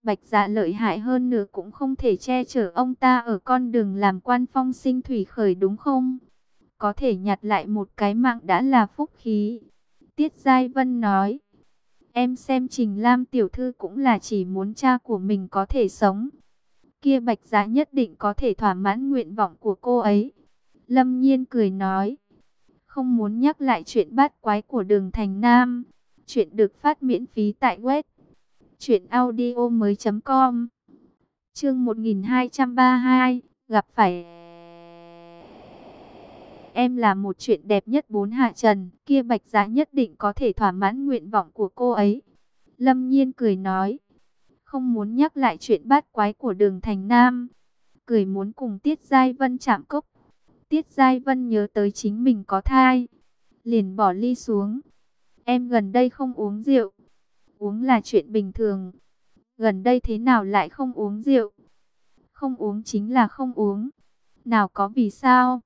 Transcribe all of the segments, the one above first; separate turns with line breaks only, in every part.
Bạch Dạ lợi hại hơn nữa cũng không thể che chở ông ta ở con đường làm quan phong sinh thủy khởi đúng không? Có thể nhặt lại một cái mạng đã là phúc khí. Tiết Giai Vân nói, em xem Trình Lam tiểu thư cũng là chỉ muốn cha của mình có thể sống. Kia Bạch Dạ nhất định có thể thỏa mãn nguyện vọng của cô ấy. Lâm Nhiên cười nói, không muốn nhắc lại chuyện bát quái của Đường Thành Nam. Chuyện được phát miễn phí tại web truyệnaudiomoi.com. Chương 1232, gặp phải em là một chuyện đẹp nhất bốn hạ trần, kia Bạch Dạ nhất định có thể thỏa mãn nguyện vọng của cô ấy. Lâm Nhiên cười nói, không muốn nhắc lại chuyện bát quái của Đường Thành Nam, cười muốn cùng Tiết Giai Vân chạm cốc. Tiết Giai Vân nhớ tới chính mình có thai, liền bỏ ly xuống. Em gần đây không uống rượu, uống là chuyện bình thường. Gần đây thế nào lại không uống rượu? Không uống chính là không uống, nào có vì sao?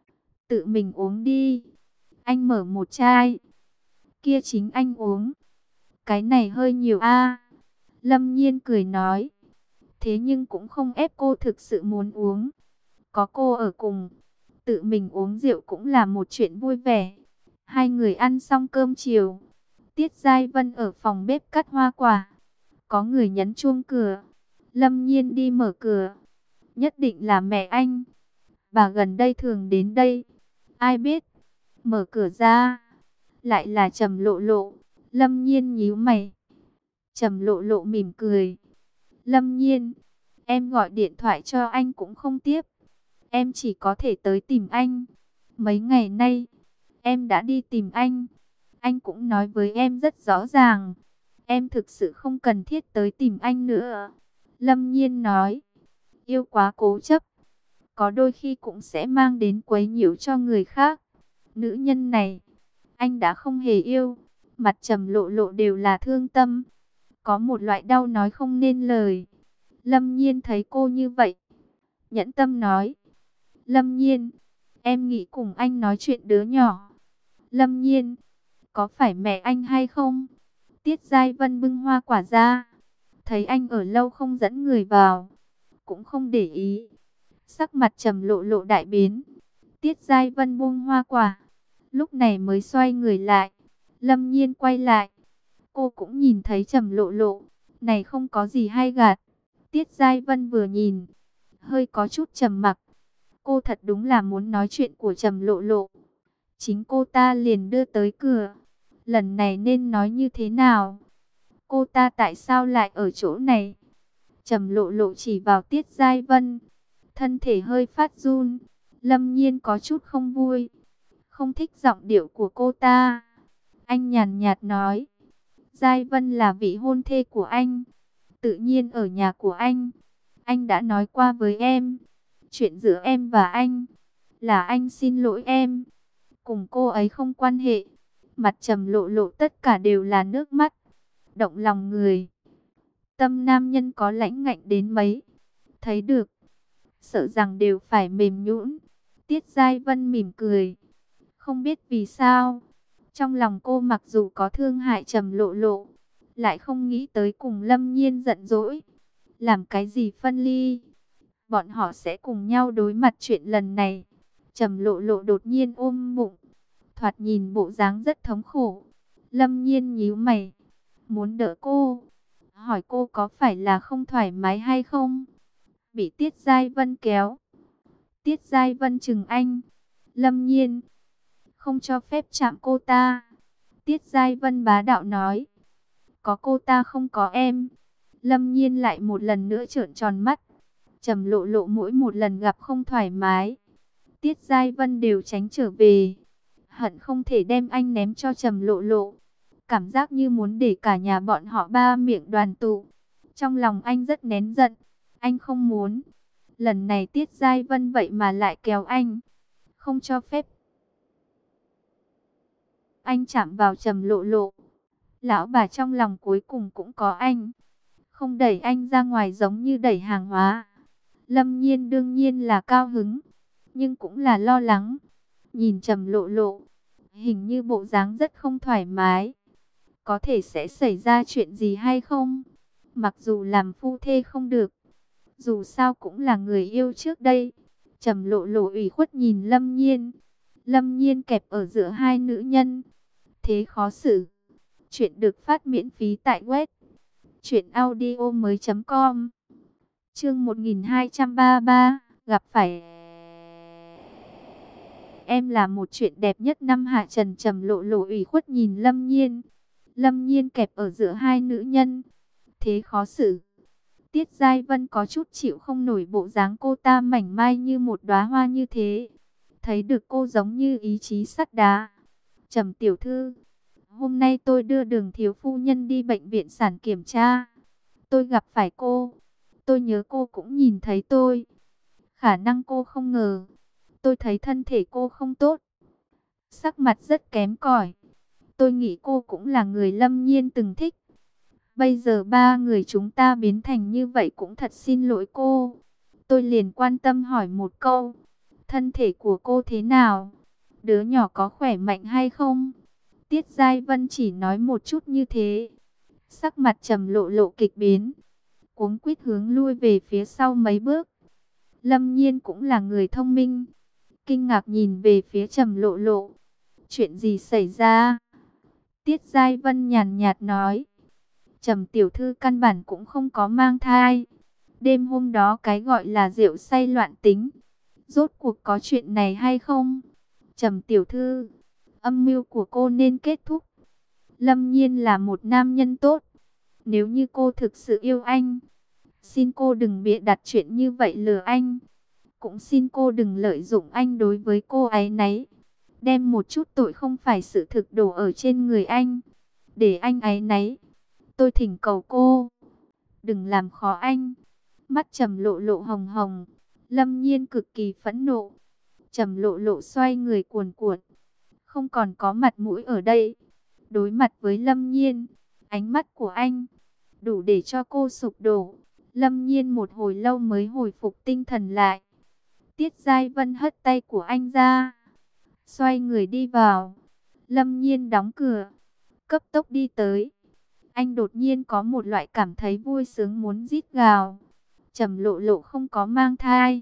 Tự mình uống đi. Anh mở một chai, kia chính anh uống. Cái này hơi nhiều a. Lâm Nhiên cười nói, thế nhưng cũng không ép cô thực sự muốn uống. Có cô ở cùng, tự mình uống rượu cũng là một chuyện vui vẻ. Hai người ăn xong cơm chiều, Tiết Giai Vân ở phòng bếp cắt hoa quả. Có người nhấn chuông cửa, Lâm Nhiên đi mở cửa. Nhất định là mẹ anh, bà gần đây thường đến đây. Ai biết, mở cửa ra, lại là Trầm Lộ Lộ. Lâm Nhiên nhíu mày. Trầm Lộ Lộ mỉm cười. Lâm Nhiên, em gọi điện thoại cho anh cũng không tiếp. Em chỉ có thể tới tìm anh. Mấy ngày nay, em đã đi tìm anh. Anh cũng nói với em rất rõ ràng. Em thực sự không cần thiết tới tìm anh nữa. Lâm Nhiên nói, yêu quá cố chấp, có đôi khi cũng sẽ mang đến quấy nhiễu cho người khác. Nữ nhân này, anh đã không hề yêu. Mặt Trầm Lộ Lộ đều là thương tâm, có một loại đau nói không nên lời. Lâm Nhiên thấy cô như vậy, nhẫn tâm nói, Lâm Nhiên, em nghĩ cùng anh nói chuyện đứa nhỏ. Lâm Nhiên, có phải mẹ anh hay không? Tiết Giai Vân bưng hoa quả ra, thấy anh ở lâu không dẫn người vào, cũng không để ý. Sắc mặt Trầm Lộ Lộ đại biến. Tiết Giai Vân buông hoa quả, lúc này mới xoay người lại. Lâm Nhiên quay lại, cô cũng nhìn thấy Trầm Lộ Lộ, này không có gì hay gạt. Tiết Giai Vân vừa nhìn, hơi có chút trầm mặc. Cô thật đúng là muốn nói chuyện của Trầm Lộ Lộ. Chính cô ta liền đưa tới cửa. Lần này nên nói như thế nào? Cô ta tại sao lại ở chỗ này? Trầm Lộ Lộ chỉ vào Tiết Giai Vân, thân thể hơi phát run. Lâm Nhiên có chút không vui, không thích giọng điệu của cô ta. Anh nhàn nhạt nói, Giai Vân là vị hôn thê của anh, tự nhiên ở nhà của anh. Anh đã nói qua với em, chuyện giữa em và anh, là anh xin lỗi em, cùng cô ấy không quan hệ. Mặt Trầm Lộ Lộ tất cả đều là nước mắt, động lòng người. Tâm nam nhân có lãnh ngạnh đến mấy, thấy được, sợ rằng đều phải mềm nhũn. Tiết Giai Vân mỉm cười, không biết vì sao, trong lòng cô mặc dù có thương hại Trầm Lộ Lộ, lại không nghĩ tới cùng Lâm Nhiên giận dỗi, làm cái gì phân ly. Bọn họ sẽ cùng nhau đối mặt chuyện lần này. Trầm Lộ Lộ đột nhiên ôm bụng, thoạt nhìn bộ dáng rất thống khổ. Lâm Nhiên nhíu mày, muốn đỡ cô, hỏi cô có phải là không thoải mái hay không. Bị Tiết Giai Vân kéo. Tiết Giai Vân chừng anh. Lâm Nhiên, không cho phép chạm cô ta. Tiết Giai Vân bá đạo nói, có cô ta không có em. Lâm Nhiên lại một lần nữa trợn tròn mắt. Trầm Lộ Lộ mỗi một lần gặp không thoải mái, Tiết Giai Vân đều tránh trở về, hận không thể đem anh ném cho Trầm Lộ Lộ. Cảm giác như muốn để cả nhà bọn họ ba miệng đoàn tụ. Trong lòng anh rất nén giận, anh không muốn. Lần này Tiết Giai Vân vậy mà lại kéo anh, không cho phép anh chạm vào Trầm Lộ Lộ. Lão bà trong lòng cuối cùng cũng có anh, không đẩy anh ra ngoài giống như đẩy hàng hóa. Lâm Nhiên đương nhiên là cao hứng, nhưng cũng là lo lắng. Nhìn Trầm Lộ Lộ, hình như bộ dáng rất không thoải mái. Có thể sẽ xảy ra chuyện gì hay không? Mặc dù làm phu thê không được, dù sao cũng là người yêu trước đây. Trầm Lộ Lộ ủy khuất nhìn Lâm Nhiên. Lâm Nhiên kẹp ở giữa hai nữ nhân, thế khó xử. Chuyện được phát miễn phí tại web truyệnaudiomoi.com. Chương 1233, gặp phải em là một chuyện đẹp nhất năm hạ trần. Trầm Lộ Lộ ủy khuất nhìn Lâm Nhiên. Lâm Nhiên kẹp ở giữa hai nữ nhân, thế khó xử. Tiết Giai Vân có chút chịu không nổi bộ dáng cô ta mảnh mai như một đóa hoa như thế. Thấy được cô giống như ý chí sắt đá. Trầm tiểu thư, hôm nay tôi đưa Đường thiếu phu nhân đi bệnh viện sản kiểm tra. Tôi gặp phải cô. Tôi nhớ cô cũng nhìn thấy tôi. Khả năng cô không ngờ. Tôi thấy thân thể cô không tốt. Sắc mặt rất kém cỏi. Tôi nghĩ cô cũng là người Lâm Nhiên từng thích. Bây giờ ba người chúng ta biến thành như vậy cũng thật xin lỗi cô. Tôi liền quan tâm hỏi một câu. Thân thể của cô thế nào? Đứa nhỏ có khỏe mạnh hay không? Tiết Giai Vân chỉ nói một chút như thế. Sắc mặt Trầm Lộ Lộ kịch biến, cuống quýt hướng lui về phía sau mấy bước. Lâm Nhiên cũng là người thông minh, kinh ngạc nhìn về phía Trầm Lộ Lộ. Chuyện gì xảy ra? Tiết Giai Vân nhàn nhạt nói. Trầm tiểu thư căn bản cũng không có mang thai. Đêm hôm đó cái gọi là rượu say loạn tính. Rốt cuộc có chuyện này hay không? Trầm tiểu thư, âm mưu của cô nên kết thúc. Lâm Nhiên là một nam nhân tốt. Nếu như cô thực sự yêu anh, xin cô đừng bịa đặt chuyện như vậy lừa anh. Cũng xin cô đừng lợi dụng anh đối với cô ấy nấy. Đem một chút tội không phải sự thực đổ ở trên người anh, để anh ấy nấy. Tôi thỉnh cầu cô, đừng làm khó anh. Mắt Trầm Lộ Lộ hồng hồng. Lâm Nhiên cực kỳ phẫn nộ. Trầm Lộ Lộ xoay người cuồn cuộn, không còn có mặt mũi ở đây. Đối mặt với Lâm Nhiên, ánh mắt của anh đủ để cho cô sụp đổ. Lâm Nhiên một hồi lâu mới hồi phục tinh thần lại. Tiết Giai Vân hất tay của anh ra, xoay người đi vào. Lâm Nhiên đóng cửa, cấp tốc đi tới. Anh đột nhiên có một loại cảm thấy vui sướng muốn rít gào. Trầm Lộ Lộ không có mang thai.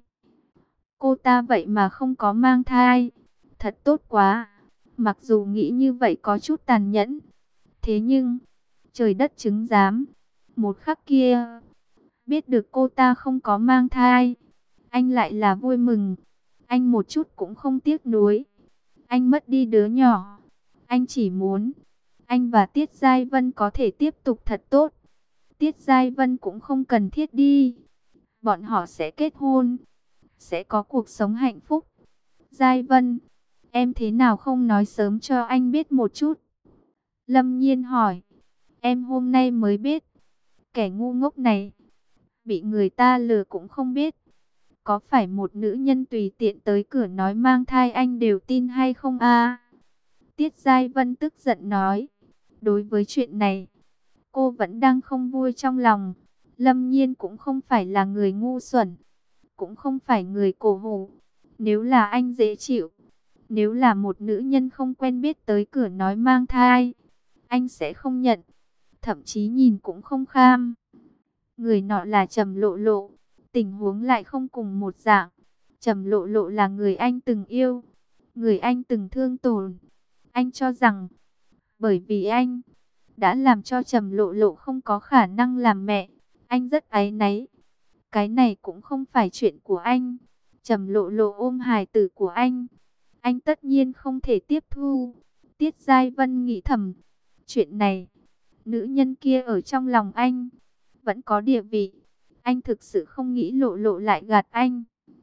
Cô ta vậy mà không có mang thai. Thật tốt quá. Mặc dù nghĩ như vậy có chút tàn nhẫn, thế nhưng trời đất chứng giám. Một khắc kia, biết được cô ta không có mang thai, anh lại là vui mừng. Anh một chút cũng không tiếc nuối. Anh mất đi đứa nhỏ, anh chỉ muốn anh và Tiết Giai Vân có thể tiếp tục thật tốt. Tiết Giai Vân cũng không cần thiết đi. Bọn họ sẽ kết hôn, sẽ có cuộc sống hạnh phúc. Giai Vân, em thế nào không nói sớm cho anh biết một chút? Lâm Nhiên hỏi. Em hôm nay mới biết. Kẻ ngu ngốc này, bị người ta lừa cũng không biết. Có phải một nữ nhân tùy tiện tới cửa nói mang thai anh đều tin hay không a? Tiết Giai Vân tức giận nói. Đối với chuyện này, cô vẫn đang không vui trong lòng. Lâm Nhiên cũng không phải là người ngu xuẩn, cũng không phải người cổ hủ. Nếu là anh dễ chịu, nếu là một nữ nhân không quen biết tới cửa nói mang thai, anh sẽ không nhận, thậm chí nhìn cũng không kham. Người nọ là Trầm Lộ Lộ, tình huống lại không cùng một dạng. Trầm Lộ Lộ là người anh từng yêu, người anh từng thương tổn. Anh cho rằng, bởi vì anh đã làm cho Trầm Lộ Lộ không có khả năng làm mẹ, anh rất áy náy. Cái này cũng không phải chuyện của anh. Trầm Lộ Lộ ôm hài tử của anh tất nhiên không thể tiếp thu. Tiết Giai Vân nghĩ thầm, chuyện này, nữ nhân kia ở trong lòng anh vẫn có địa vị. Anh thực sự không nghĩ Lộ Lộ lại gạt anh.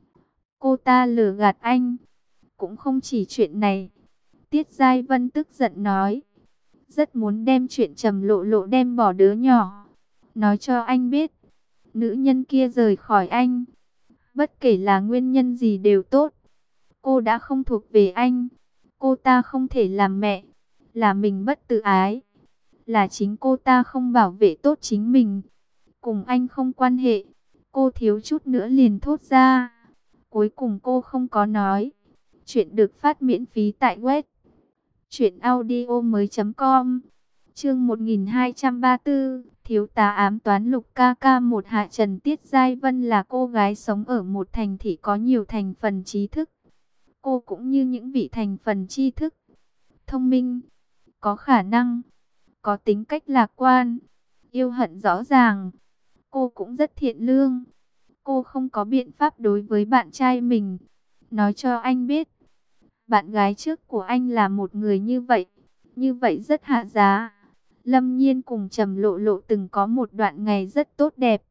Cô ta lừa gạt anh, cũng không chỉ chuyện này. Tiết Giai Vân tức giận nói, rất muốn đem chuyện Trầm Lộ Lộ đem bỏ đứa nhỏ nói cho anh biết. Nữ nhân kia rời khỏi anh, bất kể là nguyên nhân gì đều tốt, cô đã không thuộc về anh. Cô ta không thể làm mẹ, là mình bất tự ái, là chính cô ta không bảo vệ tốt chính mình. Cùng anh không quan hệ. Cô thiếu chút nữa liền thốt ra. Cuối cùng cô không có nói. Chuyện được phát miễn phí tại web truyệnaudiomoi.com. Chương 1234, Thiếu tá ám toán Lục ca ca một Hạ Trần Tiết Giai Vân là cô gái sống ở một thành thị có nhiều thành phần trí thức. Cô cũng như những vị thành phần tri thức, thông minh, có khả năng, có tính cách lạc quan, yêu hận rõ ràng. Cô cũng rất thiện lương. Cô không có biện pháp đối với bạn trai mình. Nói cho anh biết, bạn gái trước của anh là một người như vậy rất hạ giá. Lâm Nhiên cùng Trầm Lộ Lộ từng có một đoạn ngày rất tốt đẹp.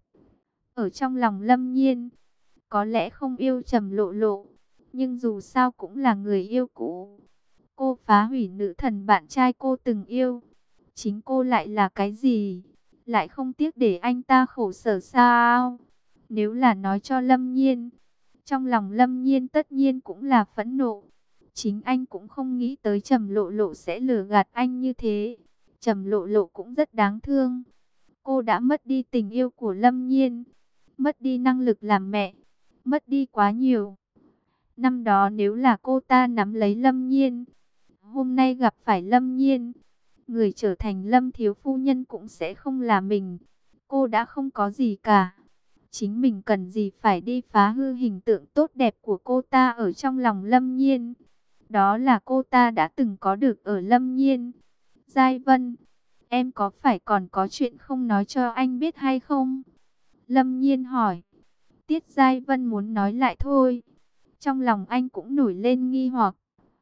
Ở trong lòng Lâm Nhiên, có lẽ không yêu Trầm Lộ Lộ, nhưng dù sao cũng là người yêu cũ. Cô phá hủy nữ thần bạn trai cô từng yêu. Chính cô lại là cái gì? Lại không tiếc để anh ta khổ sở sao? Nếu là nói cho Lâm Nhiên, trong lòng Lâm Nhiên tất nhiên cũng là phẫn nộ. Chính anh cũng không nghĩ tới Trầm Lộ Lộ sẽ lừa gạt anh như thế. Trầm Lộ Lộ cũng rất đáng thương. Cô đã mất đi tình yêu của Lâm Nhiên, mất đi năng lực làm mẹ, mất đi quá nhiều. Năm đó nếu là cô ta nắm lấy Lâm Nhiên, hôm nay gặp phải Lâm Nhiên, người trở thành Lâm thiếu phu nhân cũng sẽ không là mình. Cô đã không có gì cả. Chính mình cần gì phải đi phá hư hình tượng tốt đẹp của cô ta ở trong lòng Lâm Nhiên. Đó là cô ta đã từng có được ở Lâm Nhiên. Giai Vân, em có phải còn có chuyện không nói cho anh biết hay không? Lâm Nhiên hỏi. Tiết Giai Vân muốn nói lại thôi. Trong lòng anh cũng nổi lên nghi hoặc.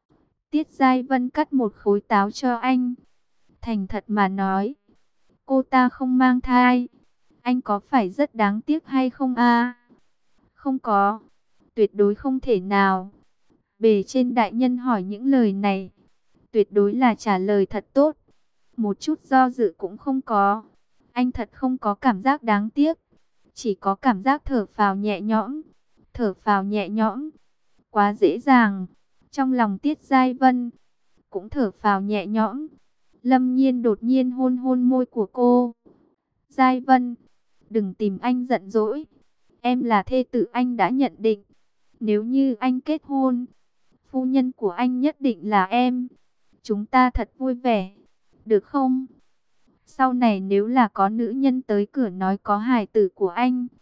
Tiết Giai Vân cắt một khối táo cho anh. Thành thật mà nói, cô ta không mang thai. Anh có phải rất đáng tiếc hay không a? Không có, tuyệt đối không thể nào. Bề trên đại nhân hỏi những lời này, tuyệt đối là trả lời thật tốt. Một chút do dự cũng không có. Anh thật không có cảm giác đáng tiếc. Chỉ có cảm giác thở phào nhẹ nhõm. Thở phào nhẹ nhõm. Quá dễ dàng. Trong lòng Tiết Giai Vân cũng thở phào nhẹ nhõm. Lâm Nhiên đột nhiên hôn hôn môi của cô. Giai Vân, đừng tìm anh giận dỗi. Em là thê tử anh đã nhận định. Nếu như anh kết hôn, phu nhân của anh nhất định là em. Chúng ta thật vui vẻ, được không? Sau này nếu là có nữ nhân tới cửa nói có hài tử của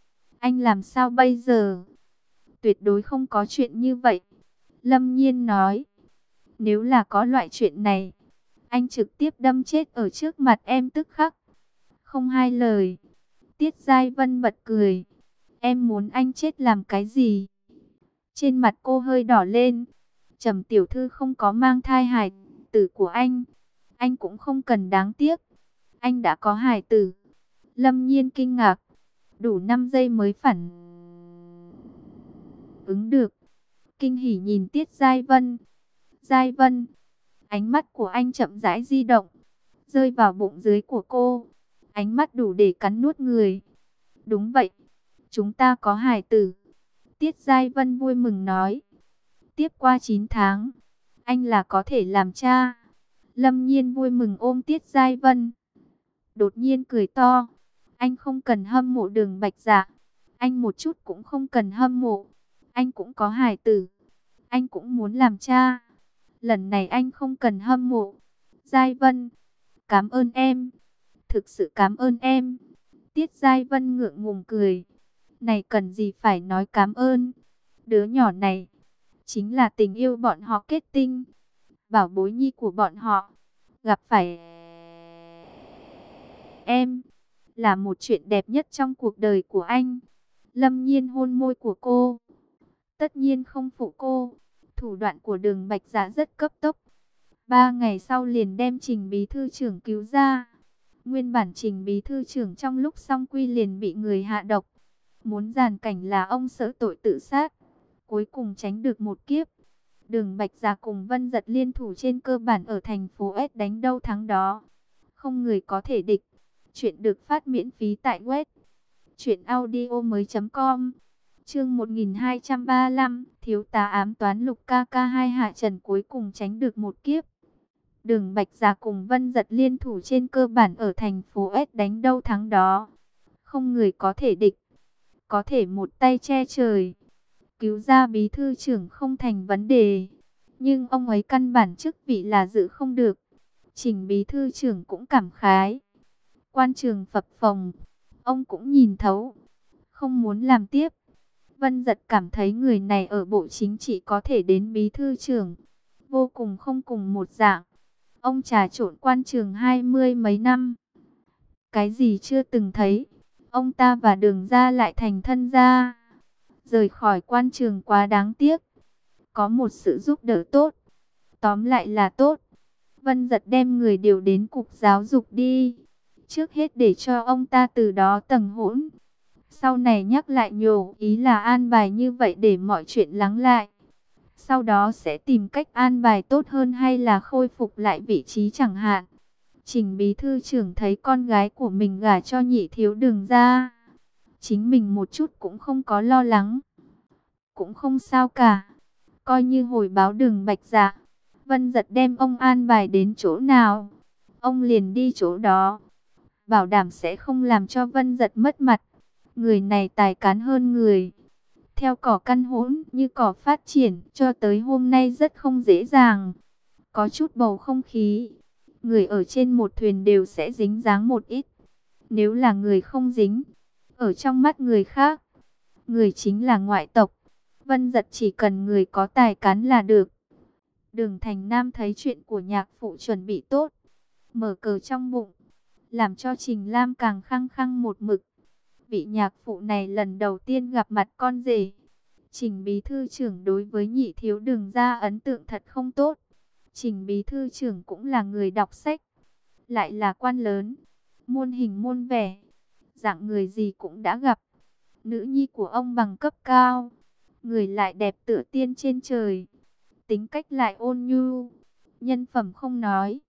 anh làm sao bây giờ? Tuyệt đối không có chuyện như vậy. Lâm Nhiên nói, nếu là có loại chuyện này, anh trực tiếp đâm chết ở trước mặt em tức khắc. Không hai lời. Tiết Giai Vân bật cười. Em muốn anh chết làm cái gì? Trên mặt cô hơi đỏ lên. Trầm tiểu thư không có mang thai hài tử của anh cũng không cần đáng tiếc. Anh đã có hài tử. Lâm Nhiên kinh ngạc. Đủ 5 giây mới phản ứng được. Kinh hỉ nhìn Tiết Giai Vân. Giai Vân. Ánh mắt của anh chậm rãi di động, rơi vào bụng dưới của cô. Ánh mắt đủ để cắn nuốt người. Đúng vậy, chúng ta có hài tử. Tiết Giai Vân vui mừng nói. Tiếp qua 9 tháng, anh là có thể làm cha. Lâm Nhiên vui mừng ôm Tiết Giai Vân. Đột nhiên cười to. Anh không cần hâm mộ Đường Bạch Dạ. Anh một chút cũng không cần hâm mộ. Anh cũng có hài tử. Anh cũng muốn làm cha. Lần này anh không cần hâm mộ. Giai Vân, cảm ơn em. Thực sự cảm ơn em. Tiết Giai Vân ngượng ngùng cười. Này cần gì phải nói cảm ơn. Đứa nhỏ này chính là tình yêu bọn họ kết tinh. Bảo bối nhi của bọn họ. Gặp phải em là một chuyện đẹp nhất trong cuộc đời của anh. Lâm Nhiên hôn môi của cô. Tất nhiên không phụ cô. Thủ đoạn của Đường Bạch Dạ rất cấp tốc. 3 ngày sau liền đem Trình bí thư trưởng cứu ra. Nguyên bản Trình bí thư trưởng trong lúc xong quy liền bị người hạ độc. Muốn giàn cảnh là ông sợ tội tự sát. Cuối cùng tránh được một kiếp. Đường Bạch Dạ cùng Vân Giật liên thủ trên cơ bản ở thành phố S đánh đâu thắng đó. Không người có thể địch. Chuyện được phát miễn phí tại web truyệnaudiomoi.com. Chương 1235, thiếu tá ám toán Lục ca ca hai Hạ Trần cuối cùng tránh được một kiếp. Đường Bạch Dạ cùng Vân Giật liên thủ trên cơ bản ở thành phố S đánh đâu thắng đó. Không người có thể địch. Có thể một tay che trời. Cứu ra bí thư trưởng không thành vấn đề. Nhưng ông ấy căn bản chức vị là giữ không được. Trình bí thư trưởng cũng cảm khái. quan trường phập phồng, ông cũng nhìn thấu, không muốn làm tiếp. Vân Dật cảm thấy người này ở bộ chính trị có thể đến bí thư trưởng, vô cùng không cùng một dạng. Ông trà trộn quan trường 20 mấy năm, cái gì chưa từng thấy. Ông ta và Đường gia lại thành thân gia. Rời khỏi quan trường quá đáng tiếc. Có một sự giúp đỡ tốt, tóm lại là tốt. Vân Dật đem người điều đến cục giáo dục đi. Trước hết để cho ông ta từ đó tầng hỗn. Sau này nhắc lại nhổ, ý là an bài như vậy để mọi chuyện lắng lại. Sau đó sẽ tìm cách an bài tốt hơn hay là khôi phục lại vị trí chẳng hạn. Trình bí thư trưởng thấy con gái của mình gả cho Nhị thiếu Đường ra. Chính mình một chút cũng không có lo lắng. Cũng không sao cả. Coi như hồi báo Đường Bạch Dạ. Vân Dật đem ông an bài đến chỗ nào, ông liền đi chỗ đó. Bảo đảm sẽ không làm cho Vân Dật mất mặt. Người này tài cán hơn người. Theo cỏ căn hỗn như cỏ phát triển cho tới hôm nay rất không dễ dàng. Có chút bầu không khí. Người ở trên một thuyền đều sẽ dính dáng một ít. Nếu là người không dính, ở trong mắt người khác, người chính là ngoại tộc. Vân Dật chỉ cần người có tài cán là được. Đường Thành Nam thấy chuyện của nhạc phụ chuẩn bị tốt, mở cờ trong bụng, làm cho Trình Lam càng khăng khăng một mực. Vị nhạc phụ này lần đầu tiên gặp mặt con rể. Trình bí thư trưởng đối với Nhị thiếu Đường ra ấn tượng thật không tốt. Trình bí thư trưởng cũng là người đọc sách, lại là quan lớn, muôn hình muôn vẻ, dạng người gì cũng đã gặp. Nữ nhi của ông bằng cấp cao, người lại đẹp tựa tiên trên trời, tính cách lại ôn nhu, nhân phẩm không nói.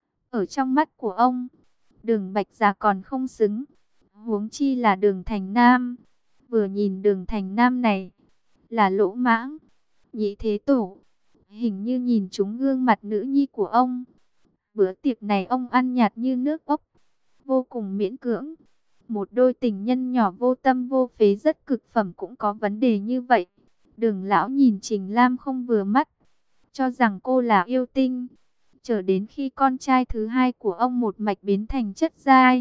Ở trong mắt của ông, Đường Bạch Dạ còn không xứng, huống chi là Đường Thành Nam. Vừa nhìn Đường Thành Nam này, là lỗ mãng. Nhị thế tổ, hình như nhìn trúng gương mặt nữ nhi của ông. Bữa tiệc này ông ăn nhạt như nước ốc, vô cùng miễn cưỡng. Một đôi tình nhân nhỏ vô tâm vô phế rất cực phẩm cũng có vấn đề như vậy. Đường lão nhìn Trình Lam không vừa mắt, cho rằng cô là yêu tinh. Chờ đến khi con trai thứ hai của ông một mạch biến thành chất giai,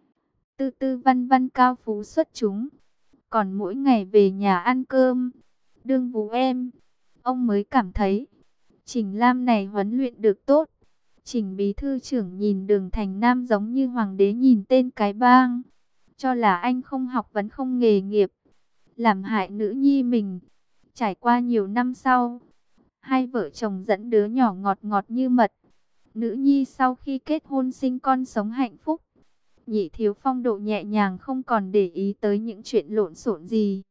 tư tư văn văn cao phú xuất chúng, còn mỗi ngày về nhà ăn cơm, đương vú em, ông mới cảm thấy Trình Lam này huấn luyện được tốt. Trình bí thư trưởng nhìn Đường Thành Nam giống như hoàng đế nhìn tên cái bang, cho là anh không học vấn không nghề nghiệp, làm hại nữ nhi mình. Trải qua nhiều năm sau, hai vợ chồng dẫn đứa nhỏ ngọt ngọt như mật. Nữ nhi sau khi kết hôn sinh con sống hạnh phúc. Nhị thiếu phong độ nhẹ nhàng không còn để ý tới những chuyện lộn xộn gì.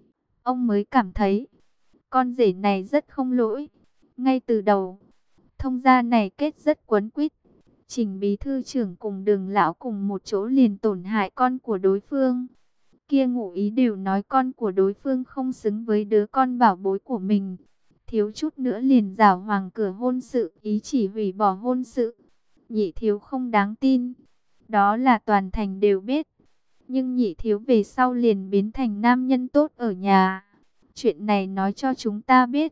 Ông mới cảm thấy con rể này rất không lỗi. Ngay từ đầu, thông gia này kết rất quấn quýt. Trình bí thư trưởng cùng Đường lão cùng một chỗ liền tổn hại con của đối phương. Kia ngụ ý đều nói con của đối phương không xứng với đứa con bảo bối của mình. Thiếu chút nữa liền giảo hoàng cửa hôn sự, ý chỉ hủy bỏ hôn sự. Nhị thiếu không đáng tin, đó là toàn thành đều biết. Nhưng nhị thiếu về sau liền biến thành nam nhân tốt ở nhà. Chuyện này nói cho chúng ta biết,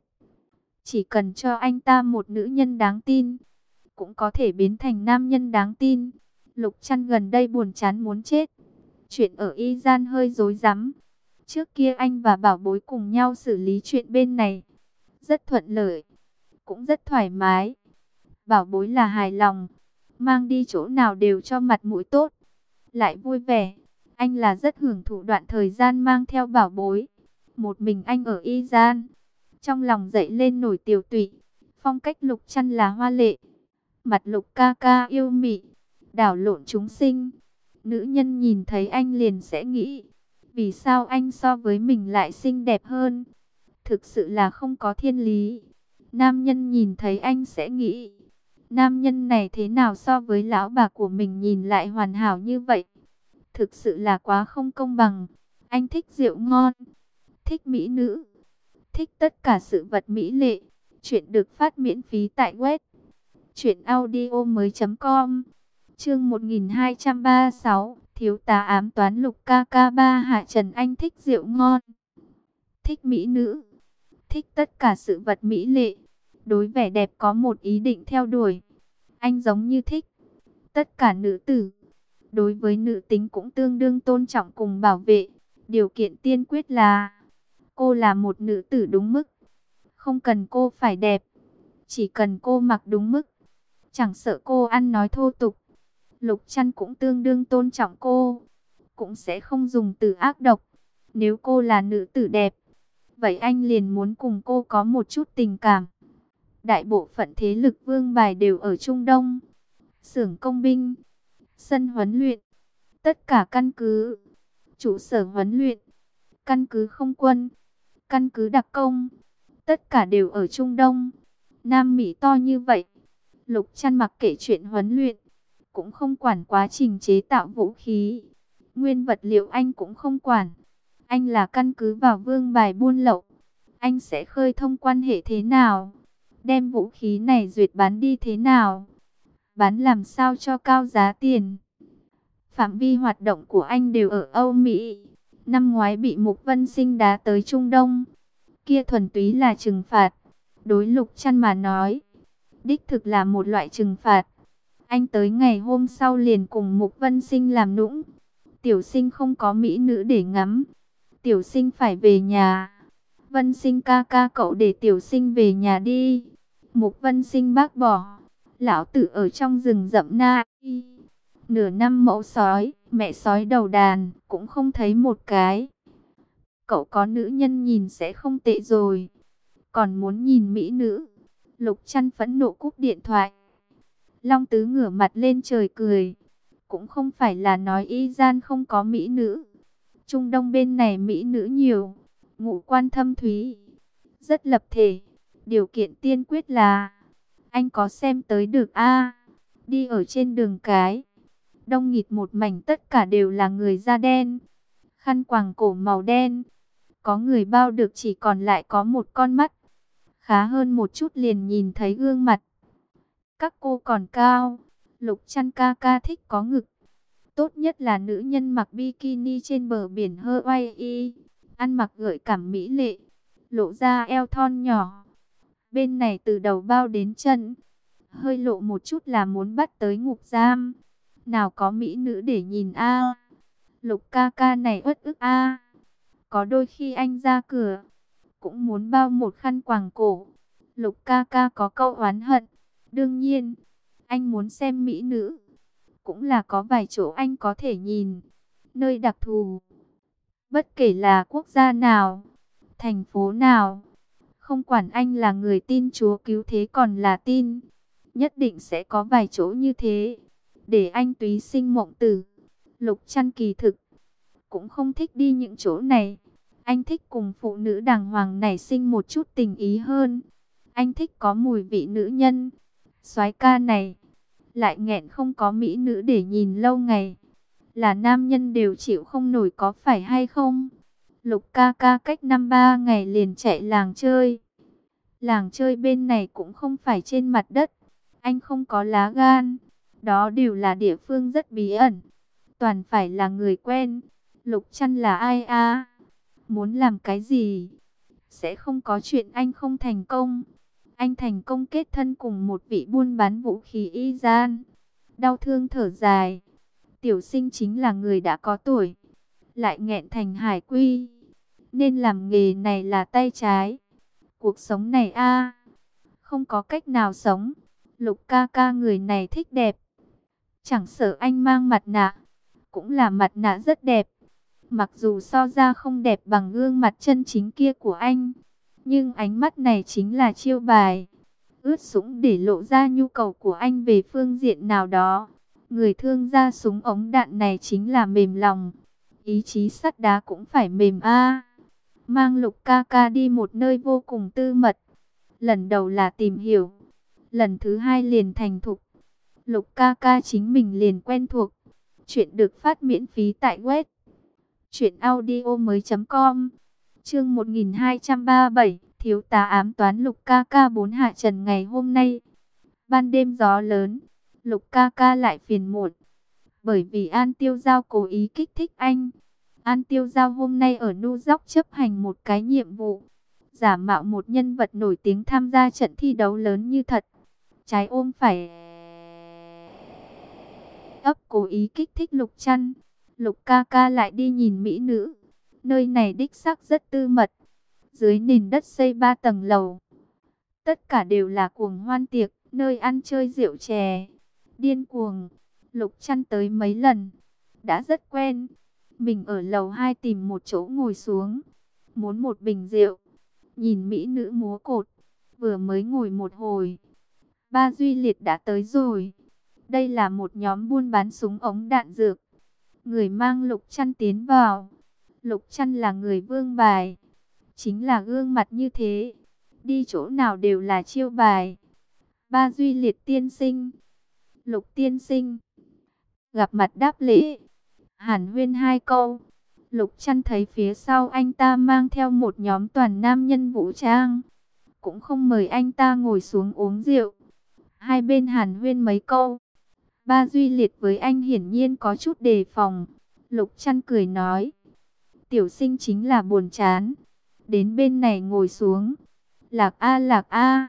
chỉ cần cho anh ta một nữ nhân đáng tin, cũng có thể biến thành nam nhân đáng tin. Lục Trăn gần đây buồn chán muốn chết. Chuyện ở Y Gian hơi rối rắm. Trước kia anh và bảo bối cùng nhau xử lý chuyện bên này, rất thuận lợi, cũng rất thoải mái. Bảo bối là hài lòng, mang đi chỗ nào đều cho mặt mũi tốt, lại vui vẻ. Anh là rất hưởng thụ đoạn thời gian mang theo bảo bối. Một mình anh ở Y Gian, trong lòng dậy lên nổi tiều tụy. Phong cách Lục Trăn là hoa lệ, mặt Lục ca ca yêu mị, đảo lộn chúng sinh. Nữ nhân nhìn thấy anh liền sẽ nghĩ, vì sao anh so với mình lại xinh đẹp hơn? Thực sự là không có thiên lý. Nam nhân nhìn thấy anh sẽ nghĩ, nam nhân này thế nào so với lão bà của mình nhìn lại hoàn hảo như vậy? Thực sự là quá không công bằng. Anh thích rượu ngon, thích mỹ nữ, thích tất cả sự vật mỹ lệ. Chuyện được phát miễn phí tại web truyệnaudiomoi.com. Chương 1236, thiếu tá ám toán Lục ca ca ba Hạ Trần. Anh thích rượu ngon, thích mỹ nữ, thích tất cả sự vật mỹ lệ. Đối vẻ đẹp có một ý định theo đuổi. Anh giống như thích tất cả nữ tử, đối với nữ tính cũng tương đương tôn trọng cùng bảo vệ. Điều kiện tiên quyết là cô là một nữ tử đúng mức. Không cần cô phải đẹp, chỉ cần cô mặc đúng mức, chẳng sợ cô ăn nói thô tục. Lục Trăn cũng tương đương tôn trọng cô, cũng sẽ không dùng từ ác độc. Nếu cô là nữ tử đẹp, vậy anh liền muốn cùng cô có một chút tình cảm. Đại bộ phận thế lực vương bài đều ở Trung Đông. Xưởng công binh, sân huấn luyện, tất cả căn cứ, trụ sở huấn luyện, căn cứ không quân, căn cứ đặc công, tất cả đều ở Trung Đông. Nam Mỹ to như vậy, Lục Trăn mặc kệ chuyện huấn luyện, cũng không quản quá trình chế tạo vũ khí. Nguyên vật liệu anh cũng không quản. Anh là căn cứ vào vương bài buôn lậu. Anh sẽ khơi thông quan hệ thế nào? Đem vũ khí này duyệt bán đi thế nào? Bán làm sao cho cao giá tiền? Phạm vi hoạt động của anh đều ở Âu Mỹ. Năm ngoái bị Mục Vân Sinh đá tới Trung Đông. Kia thuần túy là trừng phạt. Đối Lục Trăn mà nói, đích thực là một loại trừng phạt. Anh tới ngày hôm sau liền cùng Mục Vân Sinh làm nũng. Tiểu Sinh không có mỹ nữ để ngắm, Tiểu Sinh phải về nhà. Vân Sinh ca ca, cậu để Tiểu Sinh về nhà đi. Mục Vân Sinh bác bỏ. Lão tử ở trong rừng rậm na. Nửa năm mẫu sói, mẹ sói đầu đàn, cũng không thấy một cái. Cậu có nữ nhân nhìn sẽ không tệ rồi, còn muốn nhìn mỹ nữ. Lục Trăn phẫn nộ cúp điện thoại. Long Tứ ngửa mặt lên trời cười. Cũng không phải là nói y gian không có mỹ nữ. Trung Đông bên này mỹ nữ nhiều, ngũ quan thâm thúy, rất lập thể. Điều kiện tiên quyết là anh có xem tới được a. Đi ở trên đường cái, đông nghịt một mảnh, tất cả đều là người da đen, khăn quàng cổ màu đen. Có người bao được chỉ còn lại có một con mắt, khá hơn một chút liền nhìn thấy gương mặt. Các cô còn cao. Lục Trăn ca ca thích có ngực. Tốt nhất là nữ nhân mặc bikini trên bờ biển Hawaii, ăn mặc gợi cảm mỹ lệ, lộ ra eo thon nhỏ. Bên này từ đầu bao đến chân, hơi lộ một chút là muốn bắt tới ngục giam. Nào có mỹ nữ để nhìn a. Lục ca ca này uất ức a. Có đôi khi anh ra cửa, cũng muốn bao một khăn quàng cổ. Lục ca ca có câu oán hận. Đương nhiên, anh muốn xem mỹ nữ, cũng là có vài chỗ anh có thể nhìn. Nơi đặc thù, bất kể là quốc gia nào, thành phố nào, không quản anh là người tin Chúa cứu thế còn là tin, nhất định sẽ có vài chỗ như thế, để anh túy sinh mộng tử. Lục Trăn kỳ thực cũng không thích đi những chỗ này. Anh thích cùng phụ nữ đàng hoàng nảy sinh một chút tình ý hơn. Anh thích có mùi vị nữ nhân. Soái ca này lại nghẹn không có mỹ nữ để nhìn lâu ngày, là nam nhân đều chịu không nổi có phải hay không? Lục ca ca cách 5-3 ngày liền chạy làng chơi. Làng chơi bên này cũng không phải trên mặt đất. Anh không có lá gan. Đó đều là địa phương rất bí ẩn, toàn phải là người quen. Lục Trăn là ai a? Muốn làm cái gì? Sẽ không có chuyện anh không thành công. Anh thành công kết thân cùng một vị buôn bán vũ khí y gian. Đau thương thở dài. Tiểu Sinh chính là người đã có tuổi, lại nghẹn thành hải quy, nên làm nghề này là tay trái. Cuộc sống này a, không có cách nào sống. Lục ca ca người này thích đẹp. Chẳng sợ anh mang mặt nạ, cũng là mặt nạ rất đẹp. Mặc dù so ra không đẹp bằng gương mặt chân chính kia của anh, nhưng ánh mắt này chính là chiêu bài, ướt sũng để lộ ra nhu cầu của anh về phương diện nào đó. Người thương ra súng ống đạn này chính là mềm lòng. Ý chí sắt đá cũng phải mềm a. Mang Lục ca ca đi một nơi vô cùng tư mật. Lần đầu là tìm hiểu, lần thứ hai liền thành thục. Lục ca ca chính mình liền quen thuộc. Chuyện được phát miễn phí tại web truyệnaudiomoi.com. Chương 1237, thiếu tá ám toán Lục ca ca 4 hạ trần ngày hôm nay. Ban đêm gió lớn, Lục ca ca lại phiền muộn, bởi vì An Tiêu Giao cố ý kích thích anh. An Tiêu Giao hôm nay ở New York chấp hành một cái nhiệm vụ, giả mạo một nhân vật nổi tiếng tham gia trận thi đấu lớn như thật. Trái ôm phải. ấp cố ý kích thích Lục Trăn. Lục ca ca lại đi nhìn mỹ nữ. Nơi này đích xác rất tư mật. Dưới nền đất xây 3 tầng lầu. Tất cả đều là cuồng hoan tiệc, nơi ăn chơi rượu chè. Điên cuồng. Lục Trăn tới mấy lần. Đã rất quen. Mình ở lầu 2 tìm một chỗ ngồi xuống. Muốn một bình rượu. Nhìn mỹ nữ múa cột. Vừa mới ngồi một hồi. Ba Duy Liệt đã tới rồi. Đây là một nhóm buôn bán súng ống đạn dược. Người mang Lục Trăn tiến vào. Lục Trăn là người vương bài. Chính là gương mặt như thế. Đi chỗ nào đều là chiêu bài. Ba Duy Liệt tiên sinh. Lục tiên sinh. Gặp mặt đáp lễ. Hàn huyên 2 câu. Lục Trăn thấy phía sau anh ta mang theo một nhóm toàn nam nhân vũ trang. Cũng không mời anh ta ngồi xuống uống rượu. Hai bên hàn huyên mấy câu. Ba Duy Liệt với anh hiển nhiên có chút đề phòng. Lục Trăn cười nói. Tiểu sinh chính là buồn chán. Đến bên này ngồi xuống. Lạc a lạc a.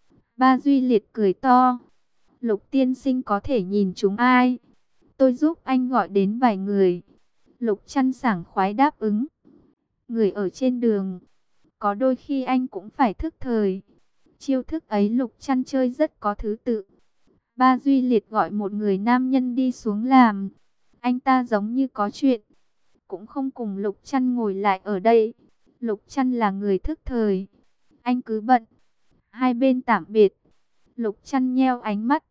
Ba Duy Liệt cười to. Lục tiên sinh có thể nhìn chúng ai? Tôi giúp anh gọi đến vài người. Lục Trăn sảng khoái đáp ứng. Người ở trên đường. Có đôi khi anh cũng phải thức thời. Chiêu thức ấy Lục Trăn chơi rất có thứ tự. Ba Duy Liệt gọi một người nam nhân đi xuống làm. Anh ta giống như có chuyện. Cũng không cùng Lục Trăn ngồi lại ở đây. Lục Trăn là người thức thời. Anh cứ bận. Hai bên tạm biệt. Lục Trăn nheo ánh mắt.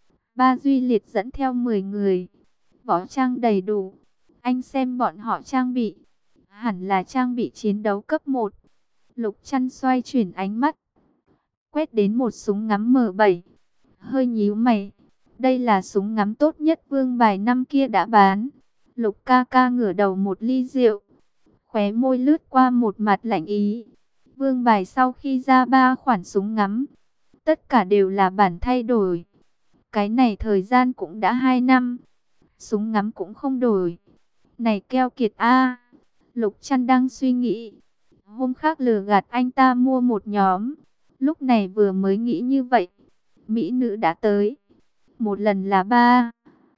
Ba Duy Liệt dẫn theo 10 người. Võ trang đầy đủ. Anh xem bọn họ trang bị. Hẳn là trang bị chiến đấu cấp 1. Lục Trăn xoay chuyển ánh mắt. Quét đến một súng ngắm M7. Hơi nhíu mày. Đây là súng ngắm tốt nhất vương bài năm kia đã bán. Lục ca ca ngửa đầu một ly rượu. Khóe môi lướt qua một mặt lạnh ý. Vương bài sau khi ra 3 khoản súng ngắm. Tất cả đều là bản thay đổi. Cái này thời gian cũng đã 2 năm. Súng ngắm cũng không đổi. Này keo kiệt a. Lục Trăn đang suy nghĩ. Hôm khác lừa gạt anh ta mua một nhóm. Lúc này vừa mới nghĩ như vậy. Mỹ nữ đã tới. Một lần là 3.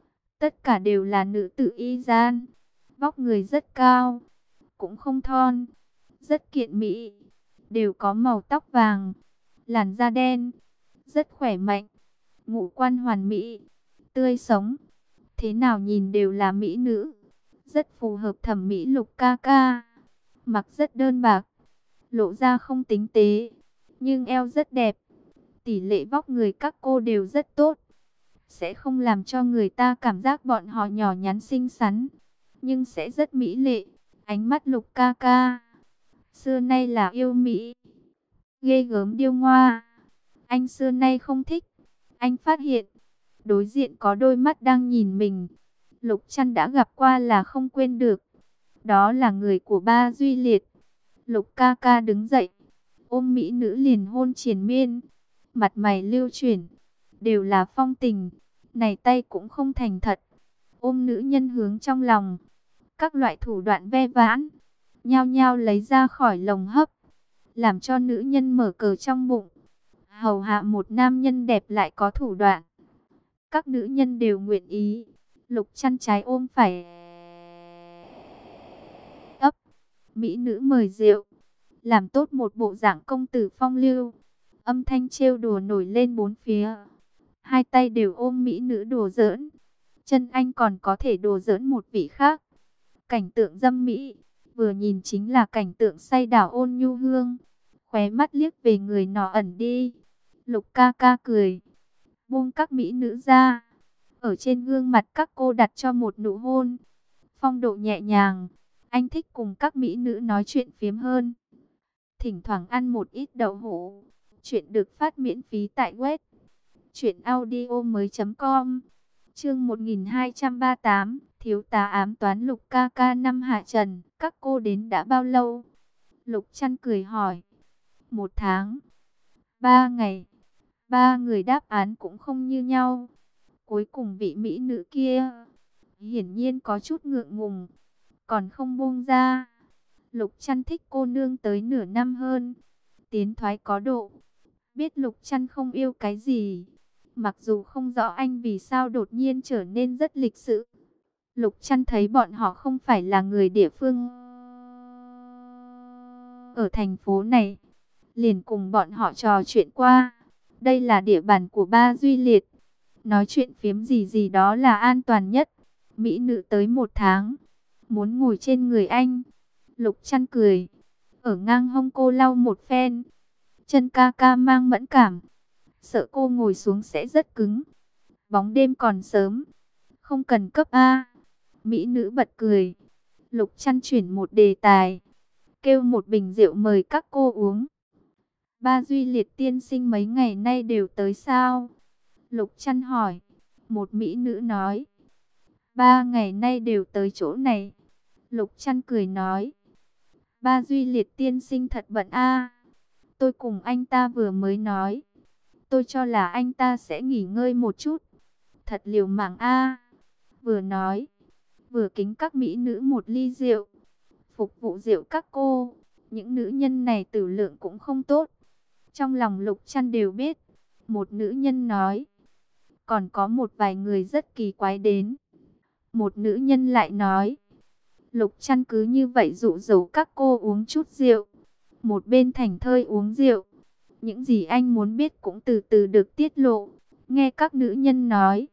Tất cả đều là nữ tử y gian. Vóc người rất cao. Cũng không thon. Rất kiện mỹ. Đều có màu tóc vàng. Làn da đen. Rất khỏe mạnh. Ngũ quan hoàn mỹ. Tươi sống. Thế nào nhìn đều là mỹ nữ. Rất phù hợp thẩm mỹ Lục ca ca. Mặc rất đơn bạc. Lộ ra không tinh tế. Nhưng eo rất đẹp. Tỷ lệ vóc người các cô đều rất tốt. Sẽ không làm cho người ta cảm giác bọn họ nhỏ nhắn xinh xắn. Nhưng sẽ rất mỹ lệ. Ánh mắt Lục ca ca. Xưa nay là yêu mỹ. Ghê gớm điêu ngoa. Anh xưa nay không thích. Anh phát hiện. Đối diện có đôi mắt đang nhìn mình. Lục Trăn đã gặp qua là không quên được. Đó là người của Ba Duy Liệt. Lục ca ca đứng dậy. Ôm mỹ nữ liền hôn triền miên. Mặt mày lưu chuyển. Đều là phong tình. Này tay cũng không thành thật. Ôm nữ nhân hướng trong lòng. Các loại thủ đoạn ve vãn. Nhao nhao lấy ra khỏi lồng hấp. Làm cho nữ nhân mở cờ trong bụng. Hầu hạ một nam nhân đẹp lại có thủ đoạn. Các nữ nhân đều nguyện ý. Lục Trăn trái ôm phải. Ấp. Mỹ nữ mời rượu. Làm tốt một bộ dạng công tử phong lưu. Âm thanh trêu đùa nổi lên bốn phía. Hai tay đều ôm mỹ nữ đùa giỡn. Chân anh còn có thể đùa giỡn một vị khác. Cảnh tượng dâm mỹ. Vừa nhìn chính là cảnh tượng say đảo ôn nhu hương. Khóe mắt liếc về người nọ ẩn đi. Lục ca ca cười. Buông các mỹ nữ ra. Ở trên gương mặt các cô đặt cho một nụ hôn. Phong độ nhẹ nhàng. Anh thích cùng các mỹ nữ nói chuyện phiếm hơn. Thỉnh thoảng ăn một ít đậu hũ. Chuyện được phát miễn phí tại web truyệnaudiomoi.com. Chương 1238, thiếu tá ám toán Lục ca ca năm hạ trần, các cô đến đã bao lâu? Lục Trăn cười hỏi. 1 tháng, 3 ngày. 3 người đáp án cũng không như nhau. Cuối cùng vị mỹ nữ kia hiển nhiên có chút ngượng ngùng, còn không buông ra. Lục Trăn thích cô nương tới nửa năm hơn, tiến thoái có độ. Biết Lục Trăn không yêu cái gì, Mặc dù không rõ anh vì sao đột nhiên trở nên rất lịch sự. Lục Trăn thấy bọn họ không phải là người địa phương ở thành phố này, liền cùng bọn họ trò chuyện qua. Đây là địa bàn của Ba Duy Liệt, nói chuyện phiếm gì gì đó là an toàn nhất. Mỹ nữ tới 1 tháng, muốn ngồi trên người anh. Lục Trăn cười, ở ngang hông cô lau một phen. Chân ca ca mang mẫn cảm, sợ cô ngồi xuống sẽ rất cứng. Bóng đêm còn sớm, không cần cấp A. Mỹ nữ bật cười. Lục Trăn chuyển một đề tài, kêu một bình rượu mời các cô uống. Ba Duy Liệt tiên sinh mấy ngày nay đều tới sao? Lục Trăn hỏi. Một mỹ nữ nói, 3 ngày nay đều tới chỗ này. Lục Trăn cười nói, Ba Duy Liệt tiên sinh thật bận a. Tôi cùng anh ta vừa mới nói, tôi cho là anh ta sẽ nghỉ ngơi một chút. Thật liều mạng a. Vừa nói, vừa kính các mỹ nữ một ly rượu. Phục vụ rượu các cô, những nữ nhân này tử lượng cũng không tốt. Trong lòng Lục Trăn đều biết. Một nữ nhân nói, còn có một vài người rất kỳ quái đến. Một nữ nhân lại nói, Lục Trăn cứ như vậy dụ dỗ các cô uống chút rượu. Một bên thảnh thơi uống rượu. Những gì anh muốn biết cũng từ từ được tiết lộ. Nghe các nữ nhân nói,